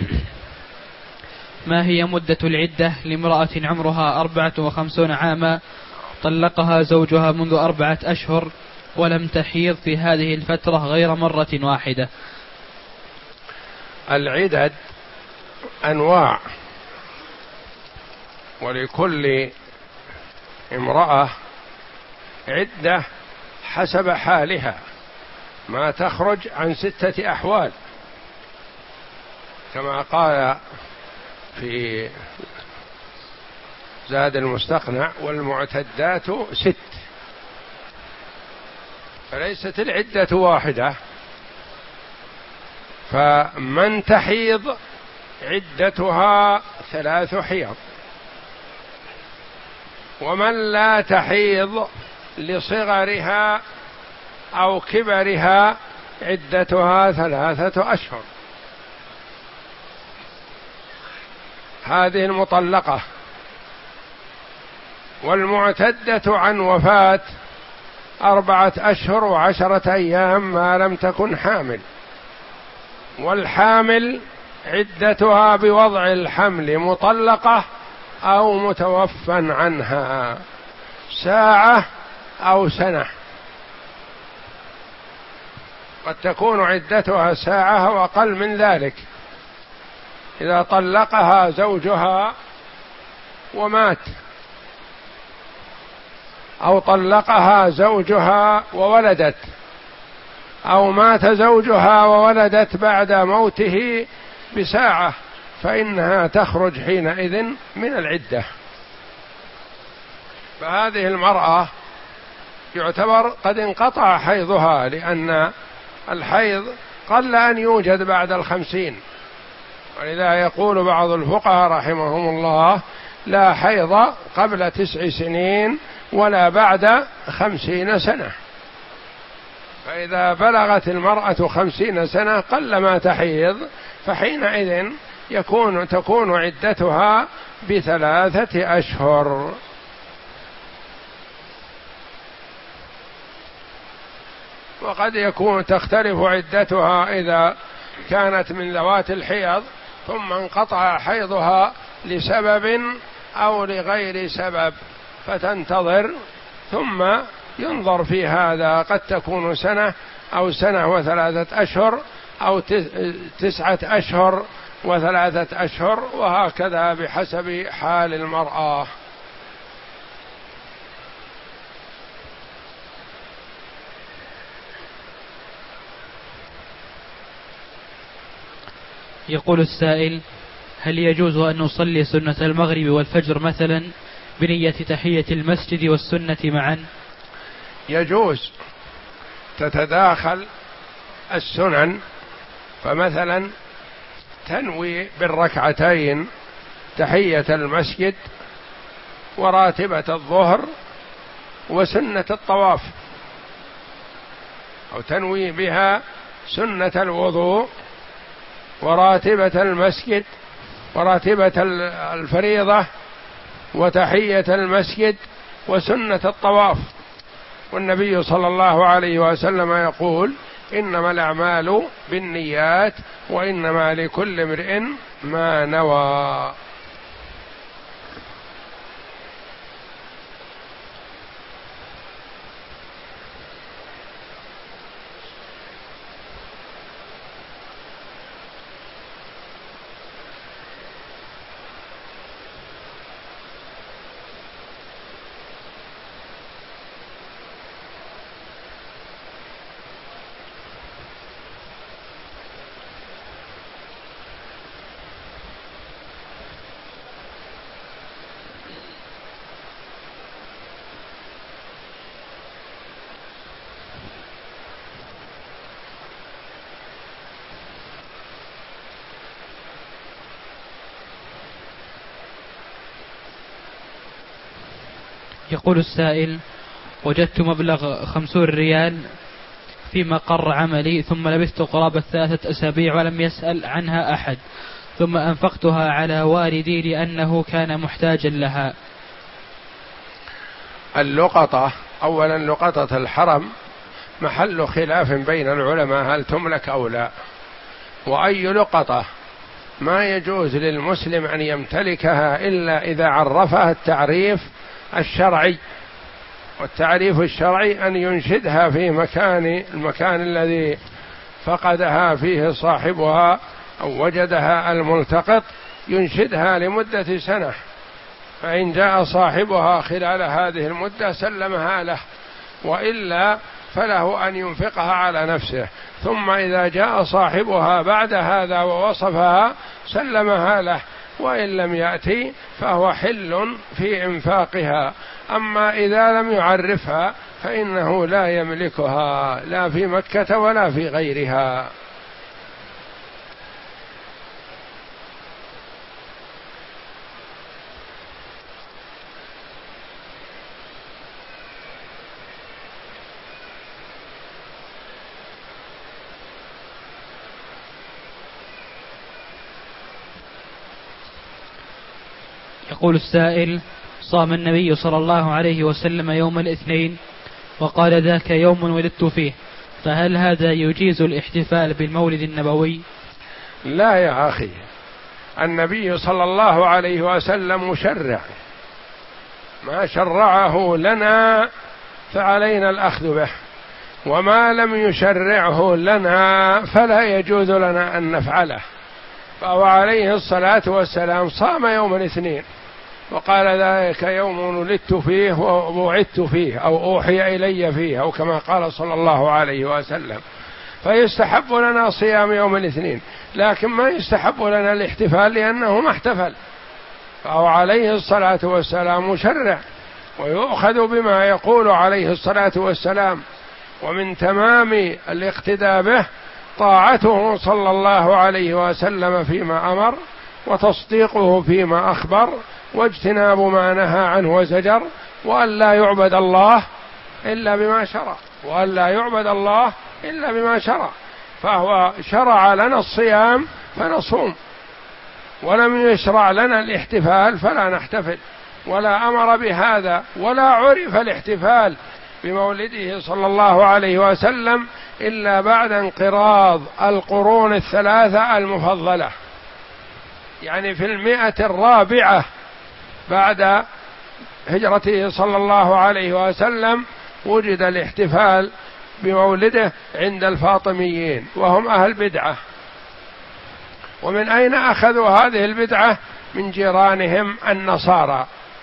ما هي مدة العدة لامرأة عمرها أربعة وخمسون عاما طلقها زوجها منذ أربعة أشهر ولم تحيض في هذه الفترة غير مرة واحدة؟ العدد أنواع، ولكل امرأة عدة حسب حالها، ما تخرج عن ستة أحوال، كما قال في زاد المستقنع: والمعتدات ست. فليست العدة واحدة، فمن تحيض عدتها ثلاث حيض، ومن لا تحيض لصغرها أو كبرها عدتها ثلاثة أشهر. هذه المطلقة. والمعتدة عن وفاة أربعة أشهر وعشرة أيام ما لم تكن حامل. والحامل عدتها بوضع الحمل مطلقة أو متوفى عنها، ساعة أو سنة. قد تكون عدتها ساعة أو أقل من ذلك، إذا طلقها زوجها ومات، أو طلقها زوجها وولدت، أو مات زوجها وولدت بعد موته بساعة، فإنها تخرج حينئذ من العدة. فهذه المرأة يعتبر قد انقطع حيضها، لأن الحيض قل أن يوجد بعد الخمسين، ولذا يقول بعض الفقهاء رحمهم الله: لا حيض قبل تسع سنين ولا بعد خمسين سنة. فإذا بلغت المرأة خمسين سنة قل ما تحيض، فحينئذ يكون تكون عدتها بثلاثة أشهر. وقد يكون تختلف عدتها إذا كانت من ذوات الحيض ثم انقطع حيضها لسبب أو لغير سبب، فتنتظر ثم ينظر في هذا، قد تكون سنة أو سنة وثلاثة أشهر أو تسعة أشهر وثلاثة أشهر، وهكذا بحسب حال المرأة. يقول السائل: هل يجوز أن نصلي سنة المغرب والفجر مثلا بنية تحية المسجد والسنة معا؟ يجوز، تتداخل السنن، فمثلا تنوي بالركعتين تحية المسجد وراتبة الظهر وسنة الطواف، أو تنوي بها سنة الوضوء وراتبة المسجد وراتبة الفريضة وتحية المسجد وسنة الطواف. والنبي صلى الله عليه وسلم يقول: إنما الأعمال بالنيات وإنما لكل امرئ ما نوى. يقول السائل: وجدت مبلغ خمسون ريال في مقر عملي، ثم لبثت قرابة ثلاثة أسابيع ولم يسأل عنها أحد، ثم أنفقتها على والدي لأنه كان محتاجا لها. اللقطة، أولا لقطة الحرم محل خلاف بين العلماء هل تملك أو لا، وأي لقطة ما يجوز للمسلم أن يمتلكها إلا إذا عرفها التعريف الشرعي، والتعريف الشرعي أن ينشدها في مكان المكان الذي فقدها فيه صاحبها أو وجدها الملتقط، ينشدها لمدة سنة، فإن جاء صاحبها خلال هذه المدة سلمها له، وإلا فله أن ينفقها على نفسه، ثم إذا جاء صاحبها بعد هذا ووصفها سلمها له، وإن لم يأتي فهو حل في إنفاقها. أما إذا لم يعرفها فإنه لا يملكها لا في مكة ولا في غيرها. يقول السائل: صام النبي صلى الله عليه وسلم يوم الاثنين وقال: ذاك يوم ولدت فيه، فهل هذا يجيز الاحتفال بالمولد النبوي؟ لا يا أخي، النبي صلى الله عليه وسلم مشرع، ما شرعه لنا فعلينا الأخذ به، وما لم يشرعه لنا فلا يجوز لنا أن نفعله. فهو عليه الصلاة والسلام صام يوم الاثنين وقال ذلك يوم ولدت فيه ووعدت فيه أو أوحي إلي فيه، أو كما قال صلى الله عليه وسلم. فيستحب لنا صيام يوم الاثنين، لكن ما يستحب لنا الاحتفال لأنه ما احتفل. فهو عليه الصلاة والسلام مشرع، ويؤخذ بما يقول عليه الصلاة والسلام. ومن تمام الاقتداء به طاعته صلى الله عليه وسلم فيما أمر، وتصديقه فيما أخبر، واجتناب ما نهى عنه وزجر، وأن لا يعبد الله إلا بما شرع، وأن لا يعبد الله إلا بما شرع. فهو شرع لنا الصيام فنصوم، ولم يشرع لنا الاحتفال فلا نحتفل، ولا أمر بهذا، ولا عرف الاحتفال بمولده صلى الله عليه وسلم إلا بعد انقراض القرون الثلاثة المفضلة، يعني في المئة الرابعة بعد هجرته صلى الله عليه وسلم وجد الاحتفال بمولده عند الفاطميين، وهم أهل بدعة. ومن أين أخذوا هذه البدعة؟ من جيرانهم النصارى.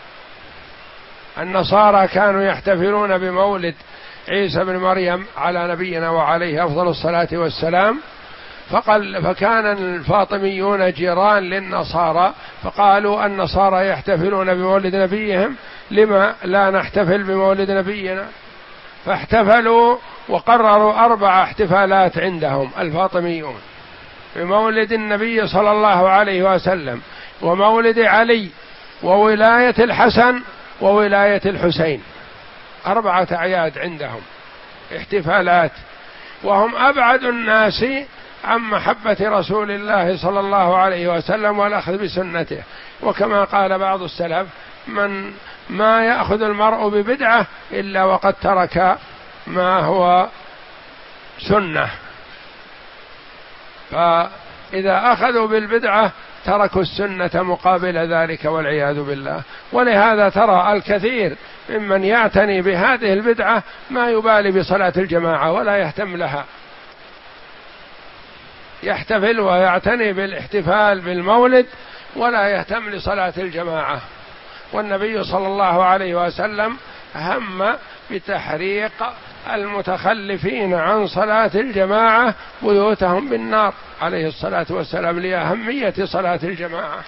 النصارى كانوا يحتفلون بمولد عيسى بن مريم على نبينا وعليه أفضل الصلاة والسلام، فقال فكان الفاطميون جيران للنصارى، فقالوا النصارى يحتفلون بمولد نبيهم، لما لا نحتفل بمولد نبينا؟ فاحتفلوا وقرروا أربع احتفالات عندهم الفاطميون: بمولد النبي صلى الله عليه وسلم، ومولد علي، وولاية الحسن، وولاية الحسين. أربعة أعياد عندهم احتفالات، وهم أبعد الناس عن محبة رسول الله صلى الله عليه وسلم والأخذ بسنته. وكما قال بعض السلف: من ما يأخذ المرء ببدعة إلا وقد ترك ما هو سنة. فإذا أخذوا بالبدعة تركوا السنة مقابل ذلك والعياذ بالله. ولهذا ترى الكثير ممن يعتني بهذه البدعة ما يبالي بصلاة الجماعة ولا يهتم لها، يحتفل ويعتني بالاحتفال بالمولد ولا يهتم لصلاة الجماعة. والنبي صلى الله عليه وسلم هم بتحريق المتخلفين عن صلاة الجماعة بيوتهم بالنار عليه الصلاة والسلام لأهمية صلاة الجماعة.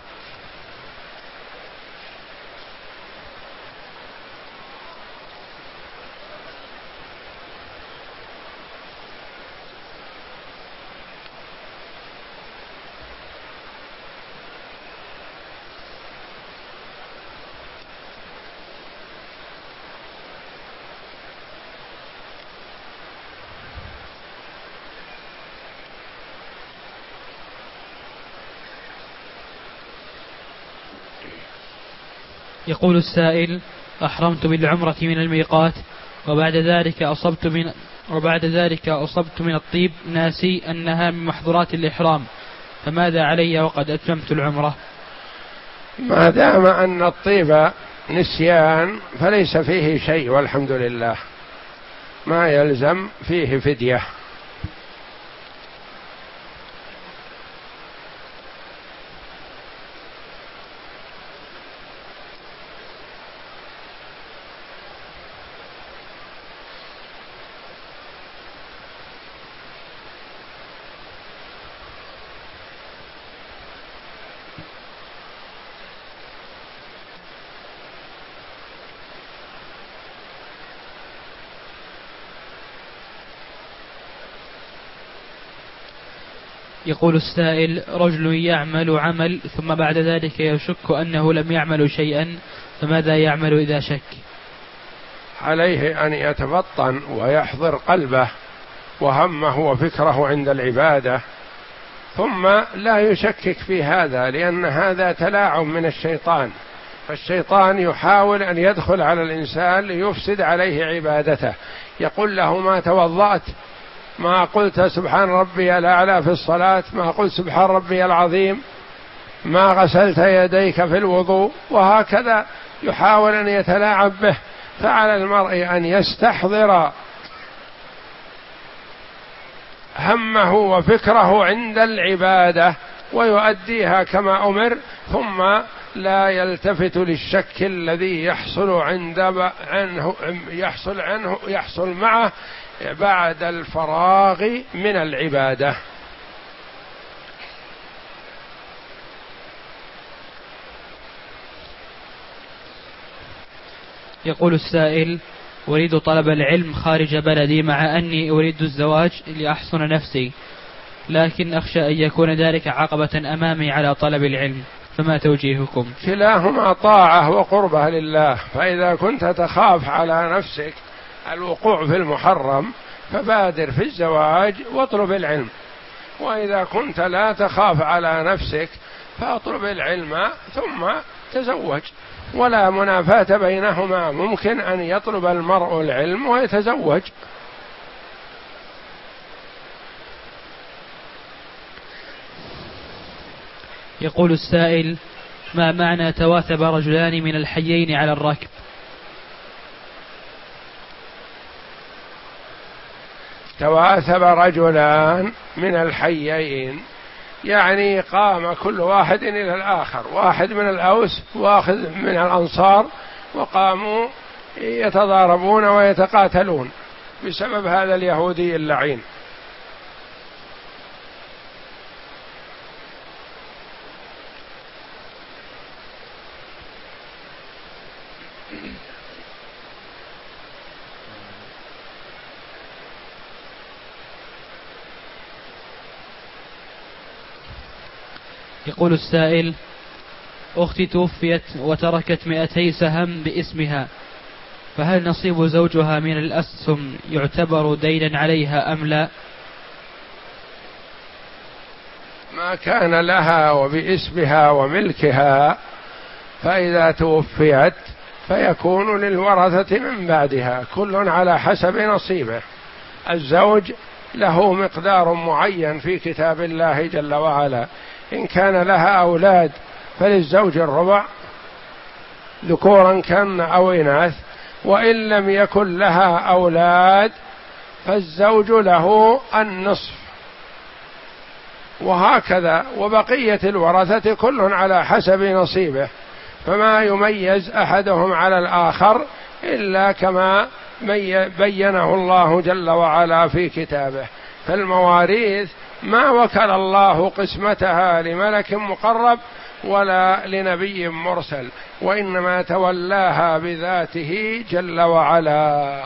يقول السائل: أحرمت بالعمرة من الميقات، وبعد ذلك أصبت من وبعد ذلك أصبت من الطيب ناسي أنها من محظورات الإحرام، فماذا علي وقد أتممت العمرة؟ ما دام أن الطيب نسيان فليس فيه شيء والحمد لله، ما يلزم فيه فدية. يقول السائل: رجل يعمل عمل ثم بعد ذلك يشك أنه لم يعمل شيئا، فماذا يعمل إذا شك؟ عليه أن يتفطن ويحضر قلبه وهمه وفكره عند العبادة، ثم لا يشكك في هذا، لأن هذا تلاعب من الشيطان. فالشيطان يحاول أن يدخل على الإنسان ليفسد عليه عبادته، يقول له: ما توضأت، ما قلت سبحان ربي الأعلى في الصلاة، ما قلت سبحان ربي العظيم، ما غسلت يديك في الوضوء، وهكذا يحاول أن يتلاعب به. فعلى المرء أن يستحضر همه وفكره عند العبادة ويؤديها كما أمر، ثم لا يلتفت للشك الذي يحصل عند عنه يحصل عنه يحصل معه بعد الفراغ من العبادة. يقول السائل: أريد طلب العلم خارج بلدي، مع أني أريد الزواج لأحصن نفسي، لكن أخشى أن يكون ذلك عقبة أمامي على طلب العلم، فما توجيهكم؟ كلاهما طاعة وقربة لله، فإذا كنت تخاف على نفسك الوقوع في المحرم فبادر في الزواج واطلب العلم، وإذا كنت لا تخاف على نفسك فاطلب العلم ثم تزوج، ولا منافاة بينهما، ممكن أن يطلب المرء العلم ويتزوج. يقول السائل: ما معنى تواثب رجلان من الحيين على الركب؟ تواثب رجلان من الحيين يعني قام كل واحد إلى الآخر، واحد من الأوس واحد من الأنصار، وقاموا يتضاربون ويتقاتلون بسبب هذا اليهودي اللعين. يقول السائل: أختي توفيت وتركت مئتي سهم باسمها، فهل نصيب زوجها من الأسهم يعتبر دينا عليها أم لا؟ ما كان لها وباسمها وملكها فإذا توفيت فيكون للورثة من بعدها، كل على حسب نصيبه. الزوج له مقدار معين في كتاب الله جل وعلا، إن كان لها أولاد فللزوج الربع ذكورا كان أو إناث، وإن لم يكن لها أولاد فالزوج له النصف، وهكذا. وبقية الورثة كل على حسب نصيبه، فما يميز أحدهم على الآخر إلا كما بينه الله جل وعلا في كتابه. فالمواريث ما وكل الله قسمتها لملك مقرب ولا لنبي مرسل، وإنما تولاها بذاته جل وعلا.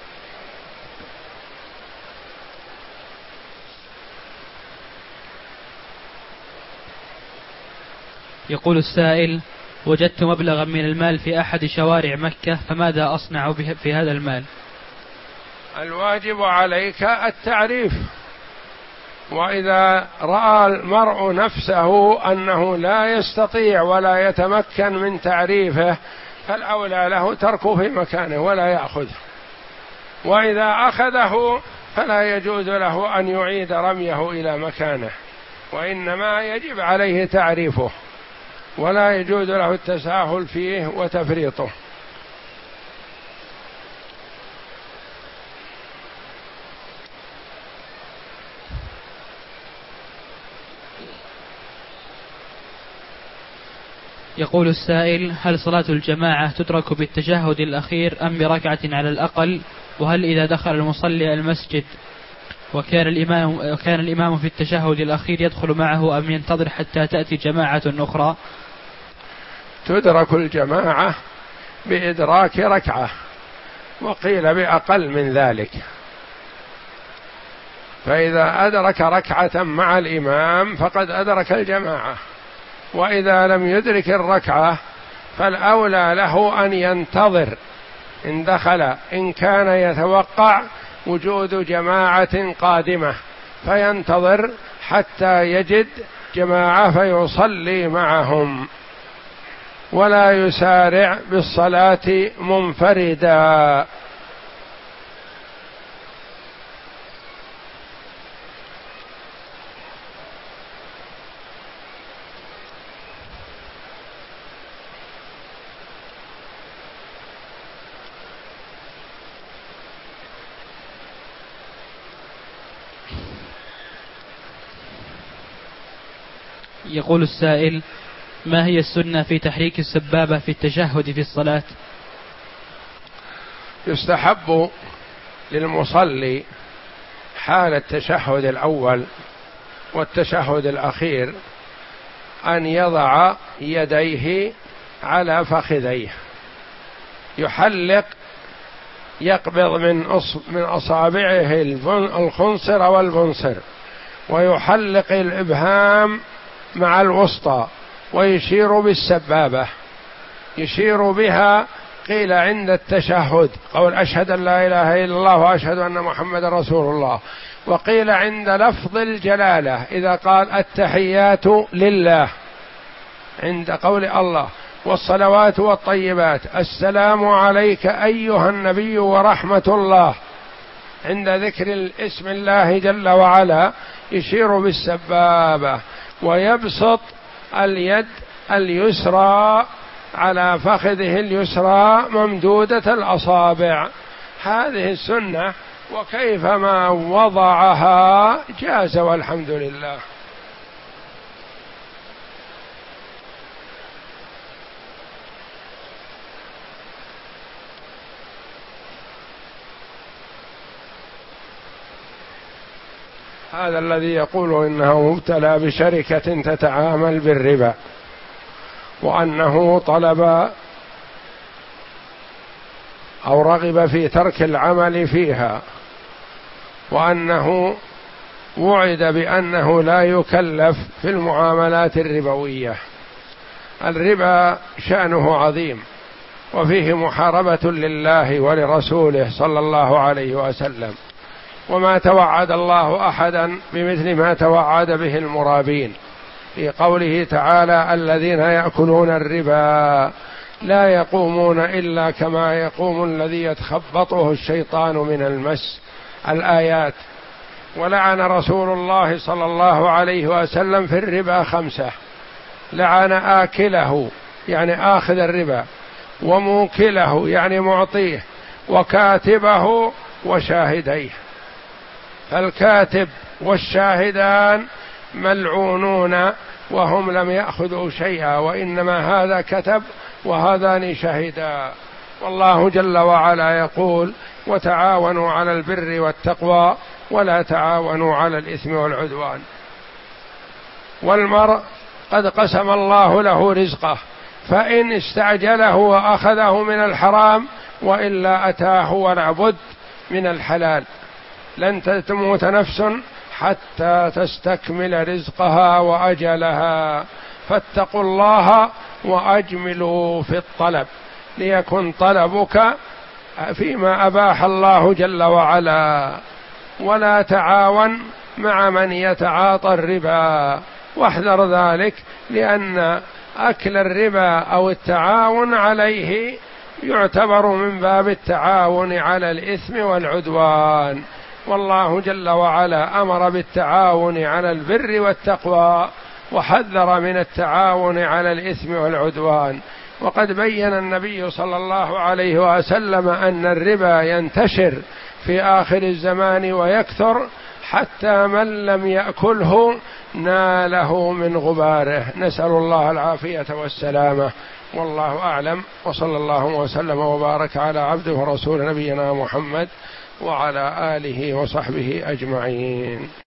يقول السائل: وجدت مبلغا من المال في أحد شوارع مكة، فماذا أصنع به في هذا المال؟ الواجب عليك التعريف، وإذا رأى المرء نفسه أنه لا يستطيع ولا يتمكن من تعريفه فالأولى له تركه في مكانه ولا يأخذه، وإذا أخذه فلا يجوز له أن يعيد رميه إلى مكانه، وإنما يجب عليه تعريفه ولا يجوز له التساهل فيه وتفريطه. يقول السائل: هل صلاة الجماعة تترك بالتشهد الأخير أم بركعة على الأقل؟ وهل إذا دخل المصلي المسجد وكان الإمام, وكان الإمام في التشهد الأخير يدخل معه أم ينتظر حتى تأتي جماعة أخرى؟ تدرك الجماعة بإدراك ركعة، وقيل بأقل من ذلك، فإذا أدرك ركعة مع الإمام فقد أدرك الجماعة، وإذا لم يدرك الركعة فالأولى له أن ينتظر إن دخل، إن كان يتوقع وجود جماعة قادمة فينتظر حتى يجد جماعة فيصلي معهم، ولا يسارع بالصلاة منفردا. يقول السائل: ما هي السنة في تحريك السبابة في التشهد في الصلاة؟ يستحب للمصلي حال التشهد الأول والتشهد الأخير أن يضع يديه على فخذيه، يحلق، يقبض من من أصابعه الخنصر والبنصر، ويحلق الإبهام مع الوسطى، ويشير بالسبابة، يشير بها قيل عند التشهد قول أشهد أن لا إله إلا الله وأشهد أن محمد رسول الله، وقيل عند لفظ الجلالة إذا قال التحيات لله، عند قول الله والصلوات والطيبات السلام عليك أيها النبي ورحمة الله، عند ذكر اسم الله جل وعلا يشير بالسبابة، ويبسط اليد اليسرى على فخذه اليسرى ممدودة الأصابع. هذه السنة، وكيفما وضعها جاز والحمد لله. هذا الذي يقول إنه مبتلى بشركة تتعامل بالربا، وأنه طلب أو رغب في ترك العمل فيها، وأنه وعد بأنه لا يكلف في المعاملات الربوية. الربا شأنه عظيم، وفيه محاربة لله ولرسوله صلى الله عليه وسلم، وما توعد الله أحدا بمثل ما توعد به المرابين في قوله تعالى: الذين يأكلون الربا لا يقومون إلا كما يقوم الذي يتخبطه الشيطان من المس، الآيات. ولعن رسول الله صلى الله عليه وسلم في الربا خمسة: لعن آكله يعني آخذ الربا، وموكله يعني معطيه، وكاتبه وشاهديه. فالكاتب والشاهدان ملعونون وهم لم يأخذوا شيئا، وإنما هذا كتب وهذان شهدا. والله جل وعلا يقول: وتعاونوا على البر والتقوى ولا تعاونوا على الإثم والعدوان. والمرء قد قسم الله له رزقه، فإن استعجله وأخذه من الحرام وإلا أتاه ولا بد من الحلال. لن تموت نفس حتى تستكمل رزقها وأجلها، فاتقوا الله وأجملوا في الطلب، ليكن طلبك فيما أباح الله جل وعلا، ولا تعاون مع من يتعاطى الربا، واحذر ذلك، لأن أكل الربا أو التعاون عليه يعتبر من باب التعاون على الإثم والعدوان. والله جل وعلا أمر بالتعاون على البر والتقوى، وحذر من التعاون على الإثم والعدوان. وقد بين النبي صلى الله عليه وسلم أن الربا ينتشر في آخر الزمان ويكثر، حتى من لم يأكله ناله من غباره. نسأل الله العافية والسلامة، والله أعلم، وصلى الله وسلم وبارك على عبده ورسول نبينا محمد وعلى آله وصحبه أجمعين.